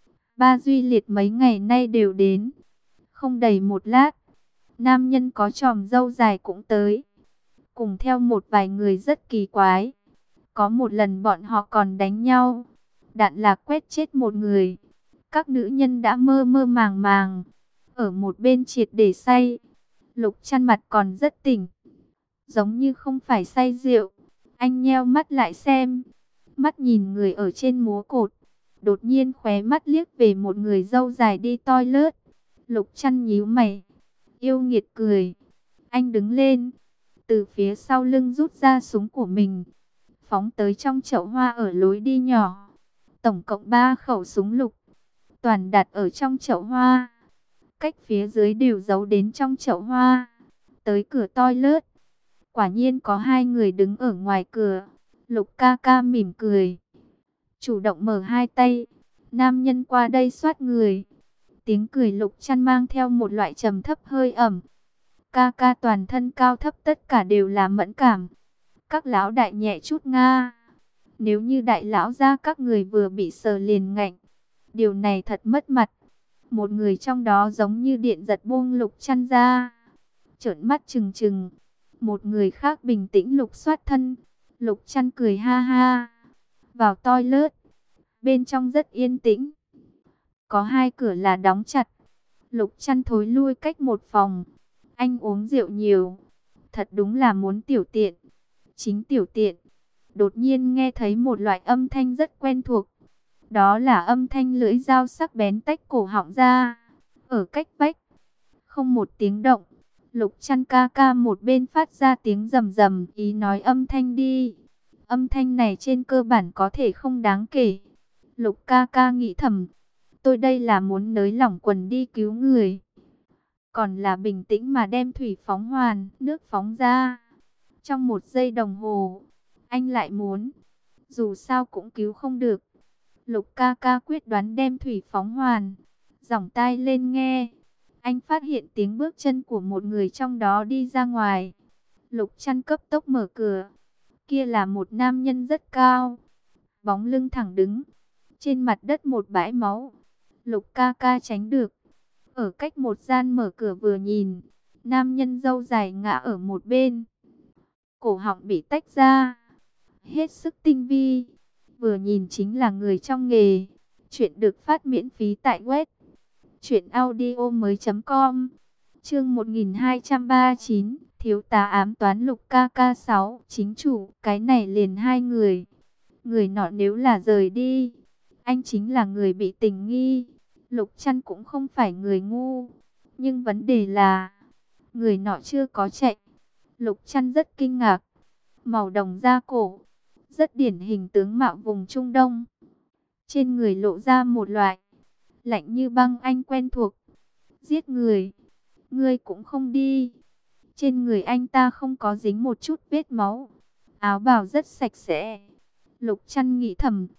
Ba Duy Liệt mấy ngày nay đều đến. Không đầy một lát, nam nhân có chòm râu dài cũng tới, cùng theo một vài người rất kỳ quái. Có một lần bọn họ còn đánh nhau, đạn lạc quét chết một người. Các nữ nhân đã mơ mơ màng màng, ở một bên triệt để say. Lục Trăn mặt còn rất tỉnh, giống như không phải say rượu. Anh nheo mắt lại xem, mắt nhìn người ở trên múa cột. Đột nhiên khóe mắt liếc về một người râu dài đi toilet. Lục Trăn nhíu mày, yêu nghiệt cười. Anh đứng lên, từ phía sau lưng rút ra súng của mình, phóng tới trong chậu hoa ở lối đi nhỏ. Tổng cộng 3 khẩu súng lục, toàn đặt ở trong chậu hoa. Cách phía dưới đều giấu đến trong chậu hoa. Tới cửa toilet, quả nhiên có 2 người đứng ở ngoài cửa. Lục ca ca mỉm cười, chủ động mở 2 tay. Nam nhân qua đây soát người. Tiếng cười Lục Trăn mang theo một loại trầm thấp hơi ẩm. Ca ca toàn thân cao thấp tất cả đều là mẫn cảm. Các lão đại nhẹ chút nga. Nếu như đại lão gia các người vừa bị sờ liền ngạnh, điều này thật mất mặt. Một người trong đó giống như điện giật buông Lục Trăn ra, trợn mắt trừng trừng. Một người khác bình tĩnh lục soát thân. Lục Trăn cười ha ha. Vào toilet, bên trong rất yên tĩnh. Có 2 cửa là đóng chặt. Lục Trăn thối lui cách một phòng. Anh uống rượu nhiều, thật đúng là muốn tiểu tiện. Chính tiểu tiện, đột nhiên nghe thấy một loại âm thanh rất quen thuộc. Đó là âm thanh lưỡi dao sắc bén tách cổ họng ra. Ở cách vách, không một tiếng động. Lục Trăn ca ca một bên phát ra tiếng rầm rầm, ý nói âm thanh đi. Âm thanh này trên cơ bản có thể không đáng kể. Lục ca ca nghĩ thầm, tôi đây là muốn nới lỏng quần đi cứu người, còn là bình tĩnh mà đem thủy phóng hoàn, nước phóng ra. Trong 1 giây đồng hồ, anh lại muốn, dù sao cũng cứu không được. Lục ca ca quyết đoán đem thủy phóng hoàn, giỏng tai lên nghe. Anh phát hiện tiếng bước chân của một người trong đó đi ra ngoài. Lục Trăn cấp tốc mở cửa. Kia là một nam nhân rất cao, bóng lưng thẳng đứng. Trên mặt đất một bãi máu. Lục ca ca tránh được. Ở cách một gian mở cửa vừa nhìn, nam nhân râu dài ngã ở một bên, cổ họng bị tách ra, hết sức tinh vi. Vừa nhìn chính là người trong nghề. Chuyện được phát miễn phí tại web truyệnaudiomoi.com. Chương 1239, thiếu tá ám toán Lục ca ca 6, chính chủ, cái này liền 2 người. Người nọ nếu là rời đi, anh chính là người bị tình nghi. Lục Trăn cũng không phải người ngu, nhưng vấn đề là người nọ chưa có chạy. Lục Trăn rất kinh ngạc. Màu đồng da cổ, rất điển hình tướng mạo vùng Trung Đông. Trên người lộ ra một loại lạnh như băng anh quen thuộc. Giết người, ngươi cũng không đi. Trên người anh ta không có dính một chút vết máu, áo bào rất sạch sẽ. Lục Trăn nghĩ thầm,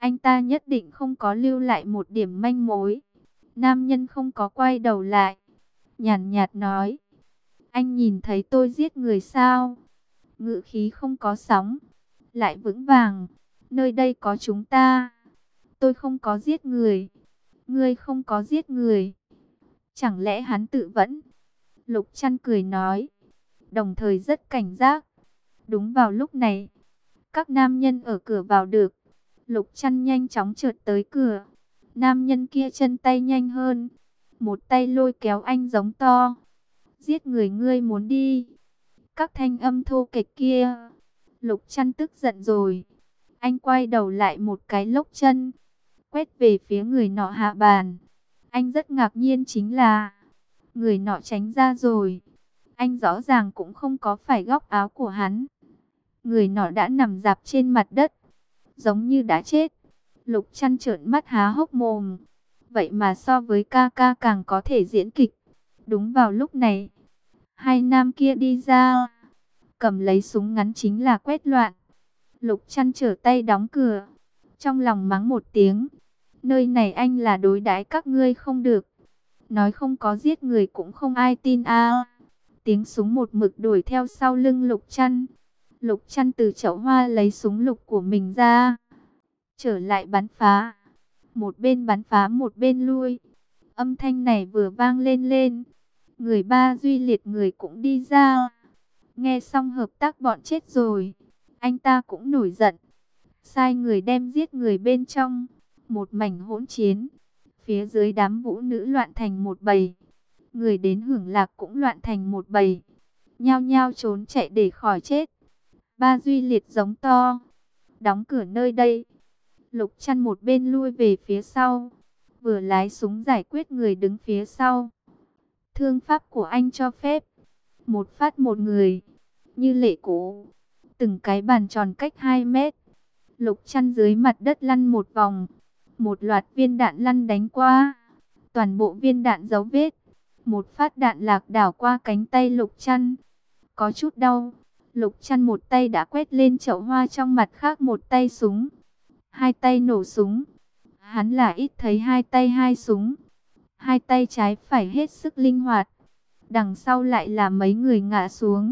Anh ta nhất định không có lưu lại một điểm manh mối. Nam nhân không có quay đầu lại, nhàn nhạt nói, anh nhìn thấy tôi giết người sao? Ngữ khí không có sóng, lại vững vàng. Nơi đây có chúng ta. Tôi không có giết người. Ngươi không có giết người. Chẳng lẽ hắn tự vẫn? Lục Trăn cười nói, đồng thời rất cảnh giác. Đúng vào lúc này, các nam nhân ở cửa vào được. Lục Trăn nhanh chóng trượt tới cửa. Nam nhân kia chân tay nhanh hơn, một tay lôi kéo anh giống to. Giết người ngươi muốn đi. Các thanh âm thô kệch kia. Lục Trăn tức giận rồi. Anh quay đầu lại một cái lốc chân, quét về phía người nọ hạ bàn. Anh rất ngạc nhiên chính là người nọ tránh ra rồi. Anh rõ ràng cũng không có phải góc áo của hắn. Người nọ đã nằm rạp trên mặt đất, giống như đã chết. Lục Trăn trợn mắt há hốc mồm. Vậy mà so với ca ca càng có thể diễn kịch. Đúng vào lúc này, hai nam kia đi ra, cầm lấy súng ngắn chính là quét loạn. Lục Trăn trở tay đóng cửa, trong lòng mắng một tiếng. Nơi này anh là đối đãi các ngươi không được. Nói không có giết người cũng không ai tin a. Tiếng súng một mực đuổi theo sau lưng Lục Trăn. Lục Trăn từ chậu hoa lấy súng lục của mình ra, trở lại bắn phá. Một bên bắn phá một bên lui. Âm thanh này vừa vang lên lên, người ba Duy Liệt người cũng đi ra. Nghe xong hợp tác bọn chết rồi, anh ta cũng nổi giận, sai người đem giết người bên trong. Một mảnh hỗn chiến. Phía dưới đám vũ nữ loạn thành một bầy. Người đến hưởng lạc cũng loạn thành một bầy, nhao nhao trốn chạy để khỏi chết. Ba Duy Liệt giống to, đóng cửa nơi đây. Lục Trăn một bên lui về phía sau, vừa lái súng giải quyết người đứng phía sau. Thương pháp của anh cho phép, một phát một người, như lệ cũ. Từng cái bàn tròn cách 2 mét. Lục Trăn dưới mặt đất lăn một vòng. Một loạt viên đạn lăn đánh qua. Toàn bộ viên đạn dấu vết. Một phát đạn lạc đảo qua cánh tay Lục Trăn. Có chút đau. Lục Trăn một tay đã quét lên chậu hoa, trong mặt khác một tay súng. Hai tay nổ súng. Hắn là ít thấy hai tay hai súng. Hai tay trái phải hết sức linh hoạt. Đằng sau lại là mấy người ngã xuống.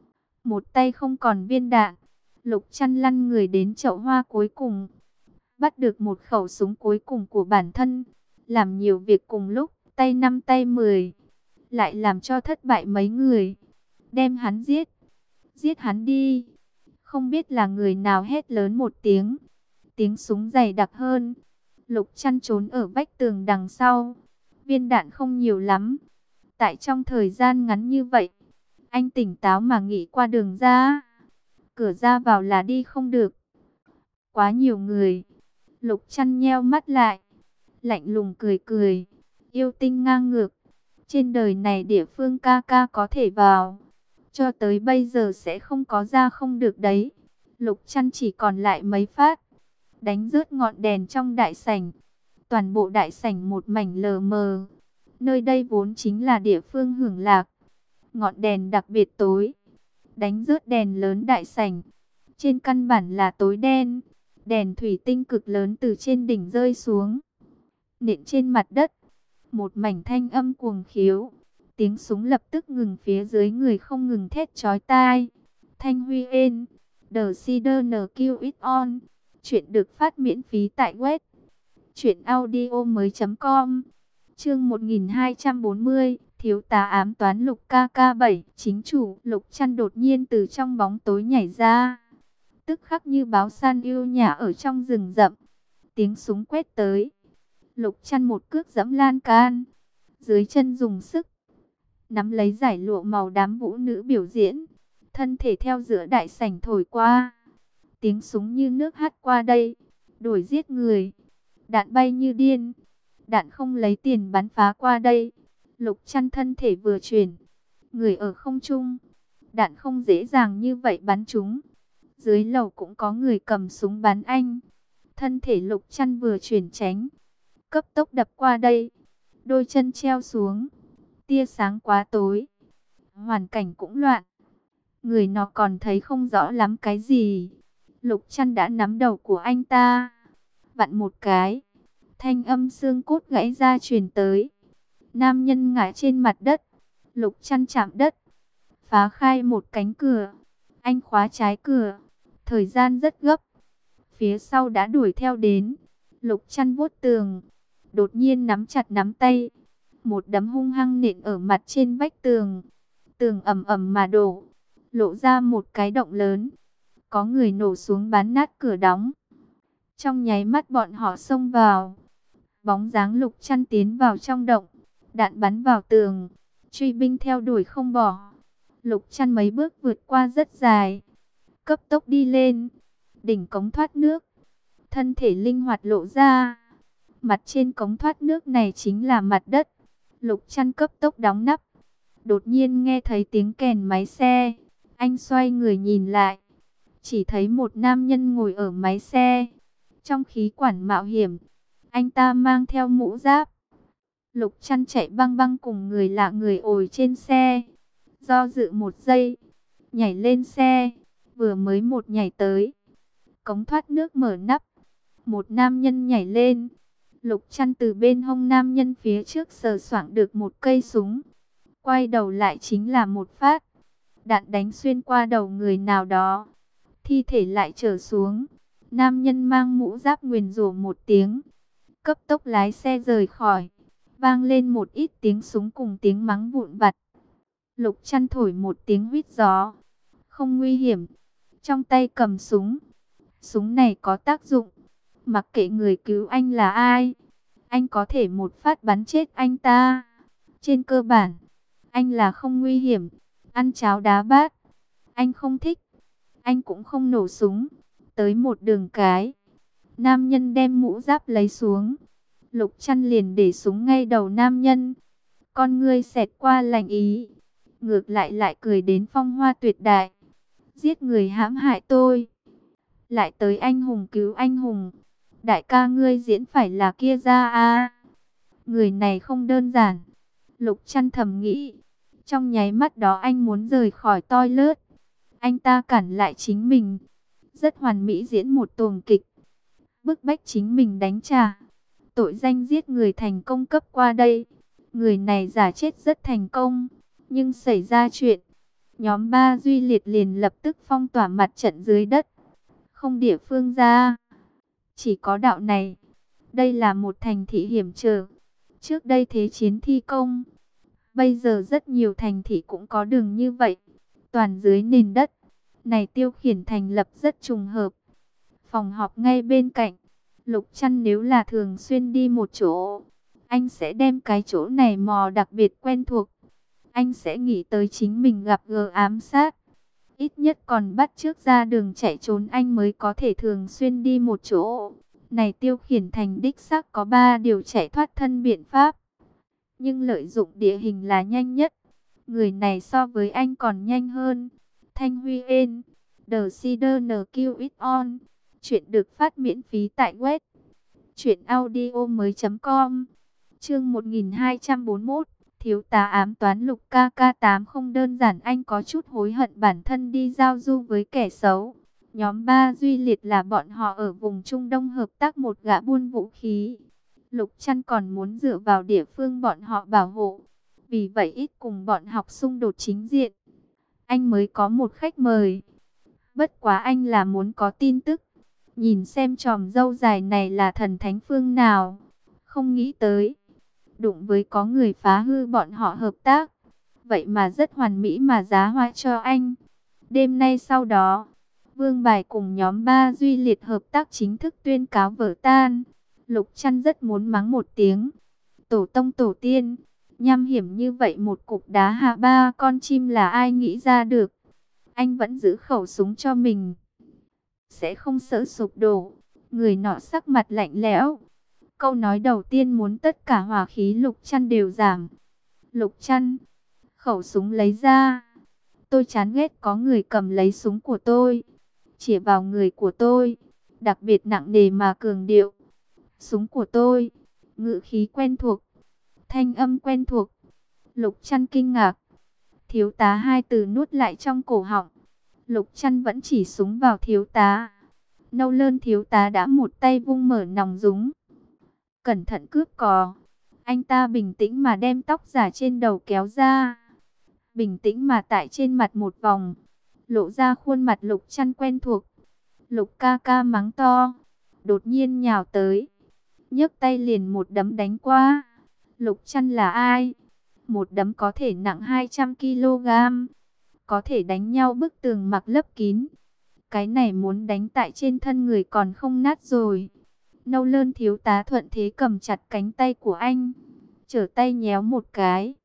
Một tay không còn viên đạn. Lục Trăn lăn người đến chậu hoa cuối cùng, bắt được một khẩu súng cuối cùng của bản thân. Làm nhiều việc cùng lúc, tay 5 tay 10, lại làm cho thất bại mấy người. Đem hắn giết, giết hắn đi. Không biết là người nào hét lớn một tiếng. Tiếng súng dày đặc hơn. Lục Trăn trốn ở vách tường đằng sau. Viên đạn không nhiều lắm. Tại trong thời gian ngắn như vậy, anh tỉnh táo mà nghĩ qua đường ra. Cửa ra vào là đi không được, quá nhiều người. Lục Trăn nheo mắt lại, lạnh lùng cười cười. Yêu tinh ngang ngược. Trên đời này địa phương ca ca có thể vào, cho tới bây giờ sẽ không có ra không được đấy. Lục Trăn chỉ còn lại mấy phát, đánh rớt ngọn đèn trong đại sảnh. Toàn bộ đại sảnh một mảnh lờ mờ. Nơi đây vốn chính là địa phương hưởng lạc. Ngọn đèn đặc biệt tối, đánh rớt đèn lớn đại sảnh. Trên căn bản là tối đen. Đèn thủy tinh cực lớn từ trên đỉnh rơi xuống, nện trên mặt đất. Một mảnh thanh âm cuồng khiếu. Tiếng súng lập tức ngừng, phía dưới người không ngừng thét chói tai. Thanh Huy Ên, The Cider NQ It On. Chuyện được phát miễn phí tại web truyệnaudiomoi.com. Chương 1240, thiếu tá ám toán Lục KK7, chính chủ. Lục Trăn đột nhiên từ trong bóng tối nhảy ra, tức khắc như báo săn yêu nhả ở trong rừng rậm. Tiếng súng quét tới, Lục Trăn một cước giẫm lan can, dưới chân dùng sức nắm lấy giải lụa màu đám vũ nữ biểu diễn, thân thể theo giữa đại sảnh thổi qua. Tiếng súng như nước hắt qua đây, đuổi giết người. Đạn bay như điên, đạn không lấy tiền bắn phá qua đây. Lục Trăn thân thể vừa chuyển, người ở không trung, đạn không dễ dàng như vậy bắn trúng. Dưới lầu cũng có người cầm súng bắn anh. Thân thể Lục Trăn vừa chuyển tránh, cấp tốc đập qua đây. Đôi chân treo xuống, tia sáng quá tối, hoàn cảnh cũng loạn. Người nó còn thấy không rõ lắm cái gì. Lục Trăn đã nắm đầu của anh ta, vặn một cái, thanh âm xương cốt gãy ra truyền tới. Nam nhân ngã trên mặt đất, Lục Trăn chạm đất, phá khai một cánh cửa. Anh khóa trái cửa, thời gian rất gấp. Phía sau đã đuổi theo đến. Lục Trăn vuốt tường, đột nhiên nắm chặt nắm tay, một đấm hung hăng nện ở mặt trên vách tường. Tường ầm ầm mà đổ, lộ ra một cái động lớn. Có người nổ xuống bắn nát cửa đóng. Trong nháy mắt bọn họ xông vào. Bóng dáng Lục Trăn tiến vào trong động, đạn bắn vào tường. Truy binh theo đuổi không bỏ. Lục Trăn mấy bước vượt qua rất dài, cấp tốc đi lên đỉnh cống thoát nước. Thân thể linh hoạt lộ ra. Mặt trên cống thoát nước này chính là mặt đất. Lục Trăn cấp tốc đóng nắp. Đột nhiên nghe thấy tiếng kèn máy xe. Anh xoay người nhìn lại, chỉ thấy một nam nhân ngồi ở máy xe. Trong khí quản mạo hiểm, anh ta mang theo mũ giáp. Lục Trăn chạy băng băng cùng người lạ người ồi trên xe. Do dự một giây, nhảy lên xe. Vừa mới một nhảy tới, cống thoát nước mở nắp. Một nam nhân nhảy lên. Lục Trăn từ bên hông nam nhân phía trước sờ soạng được một cây súng. Quay đầu lại chính là một phát. Đạn đánh xuyên qua đầu người nào đó. Thi thể lại trở xuống. Nam nhân mang mũ giáp nguyền rủa một tiếng, cấp tốc lái xe rời khỏi. Vang lên một ít tiếng súng cùng tiếng mắng vụn vặt. Lục Trăn thổi một tiếng huýt gió. Không nguy hiểm. Trong tay cầm súng. Súng này có tác dụng. Mặc kệ người cứu anh là ai, anh có thể một phát bắn chết anh ta. Trên cơ bản, anh là không nguy hiểm. Ăn cháo đá bát, anh không thích. Anh cũng không nổ súng. Tới một đường cái, nam nhân đem mũ giáp lấy xuống. Lục Trăn liền để súng ngay đầu nam nhân. Con ngươi xẹt qua lạnh ý, ngược lại lại cười đến phong hoa tuyệt đại. Giết người hãm hại tôi, lại tới anh hùng cứu anh hùng. Đại ca ngươi diễn phải là kia ra a. Người này không đơn giản. Lục Trăn thầm nghĩ. Trong nháy mắt đó anh muốn rời khỏi toilet. Anh ta cản lại chính mình. Rất hoàn mỹ diễn một tuồng kịch, bức bách chính mình đánh trả. Tội danh giết người thành công cấp qua đây. Người này giả chết rất thành công. Nhưng xảy ra chuyện, nhóm 3 Duy Liệt liền lập tức phong tỏa mặt trận dưới đất. Không địa phương ra, chỉ có đạo này. Đây là một thành thị hiểm trở. Trước đây thế chiến thi công, bây giờ rất nhiều thành thị cũng có đường như vậy. Toàn dưới nền đất. Này Tiêu Khiển thành lập rất trùng hợp. Phòng họp ngay bên cạnh. Lục Trăn nếu là thường xuyên đi một chỗ, anh sẽ đem cái chỗ này mò đặc biệt quen thuộc. Anh sẽ nghĩ tới chính mình gặp gỡ ám sát. Ít nhất còn bắt trước ra đường chạy trốn anh mới có thể thường xuyên đi một chỗ. Này Tiêu Khiển thành đích xác có 3 điều chạy thoát thân biện pháp. Nhưng lợi dụng địa hình là nhanh nhất. Người này so với anh còn nhanh hơn. Thanh Huy Ên, The Cider NQ It On. Chuyện được phát miễn phí tại web truyệnaudiomoi.com. Chương 1241. Thiếu tá ám toán Lục KK8 không đơn giản. Anh có chút hối hận bản thân đi giao du với kẻ xấu. Nhóm 3 Duy Liệt là bọn họ ở vùng Trung Đông hợp tác một gã buôn vũ khí. Lục Trăn còn muốn dựa vào địa phương bọn họ bảo hộ. Vì vậy ít cùng bọn học xung đột chính diện. Anh mới có một khách mời. Bất quá anh là muốn có tin tức. Nhìn xem chòm râu dài này là thần thánh phương nào. Không nghĩ tới, đụng với có người phá hư bọn họ hợp tác. Vậy mà rất hoàn mỹ mà giá hoa cho anh. Đêm nay sau đó, Vương Bài cùng nhóm 3 Duy Liệt hợp tác chính thức tuyên cáo vỡ tan. Lục Trăn rất muốn mắng một tiếng. Tổ tông tổ tiên, nham hiểm như vậy một cục đá hạ 3 con chim là ai nghĩ ra được. Anh vẫn giữ khẩu súng cho mình, sẽ không sợ sụp đổ. Người nọ sắc mặt lạnh lẽo. Câu nói đầu tiên muốn tất cả hỏa khí Lục Trăn đều giảm. Lục Trăn, khẩu súng lấy ra. Tôi chán ghét có người cầm lấy súng của tôi, chĩa vào người của tôi, đặc biệt nặng nề mà cường điệu. Súng của tôi. Ngữ khí quen thuộc, thanh âm quen thuộc. Lục Trăn kinh ngạc. Thiếu tá hai từ nuốt lại trong cổ họng. Lục Trăn vẫn chỉ súng vào thiếu tá. Nâu Lơn thiếu tá đã một tay vung mở nòng súng. Cẩn thận cướp cò. Anh ta bình tĩnh mà đem tóc giả trên đầu kéo ra. Bình tĩnh mà tại trên mặt một vòng. Lộ ra khuôn mặt Lục Trăn quen thuộc. Lục ca ca mắng to. Đột nhiên nhào tới. Nhấc tay liền một đấm đánh qua. Lục Trăn là ai? Một đấm có thể nặng 200 kg. Có thể đánh nhau bức tường mặc lấp kín. Cái này muốn đánh tại trên thân người còn không nát rồi. Nâu Lơn thiếu tá thuận thế cầm chặt cánh tay của anh. Trở tay nhéo một cái.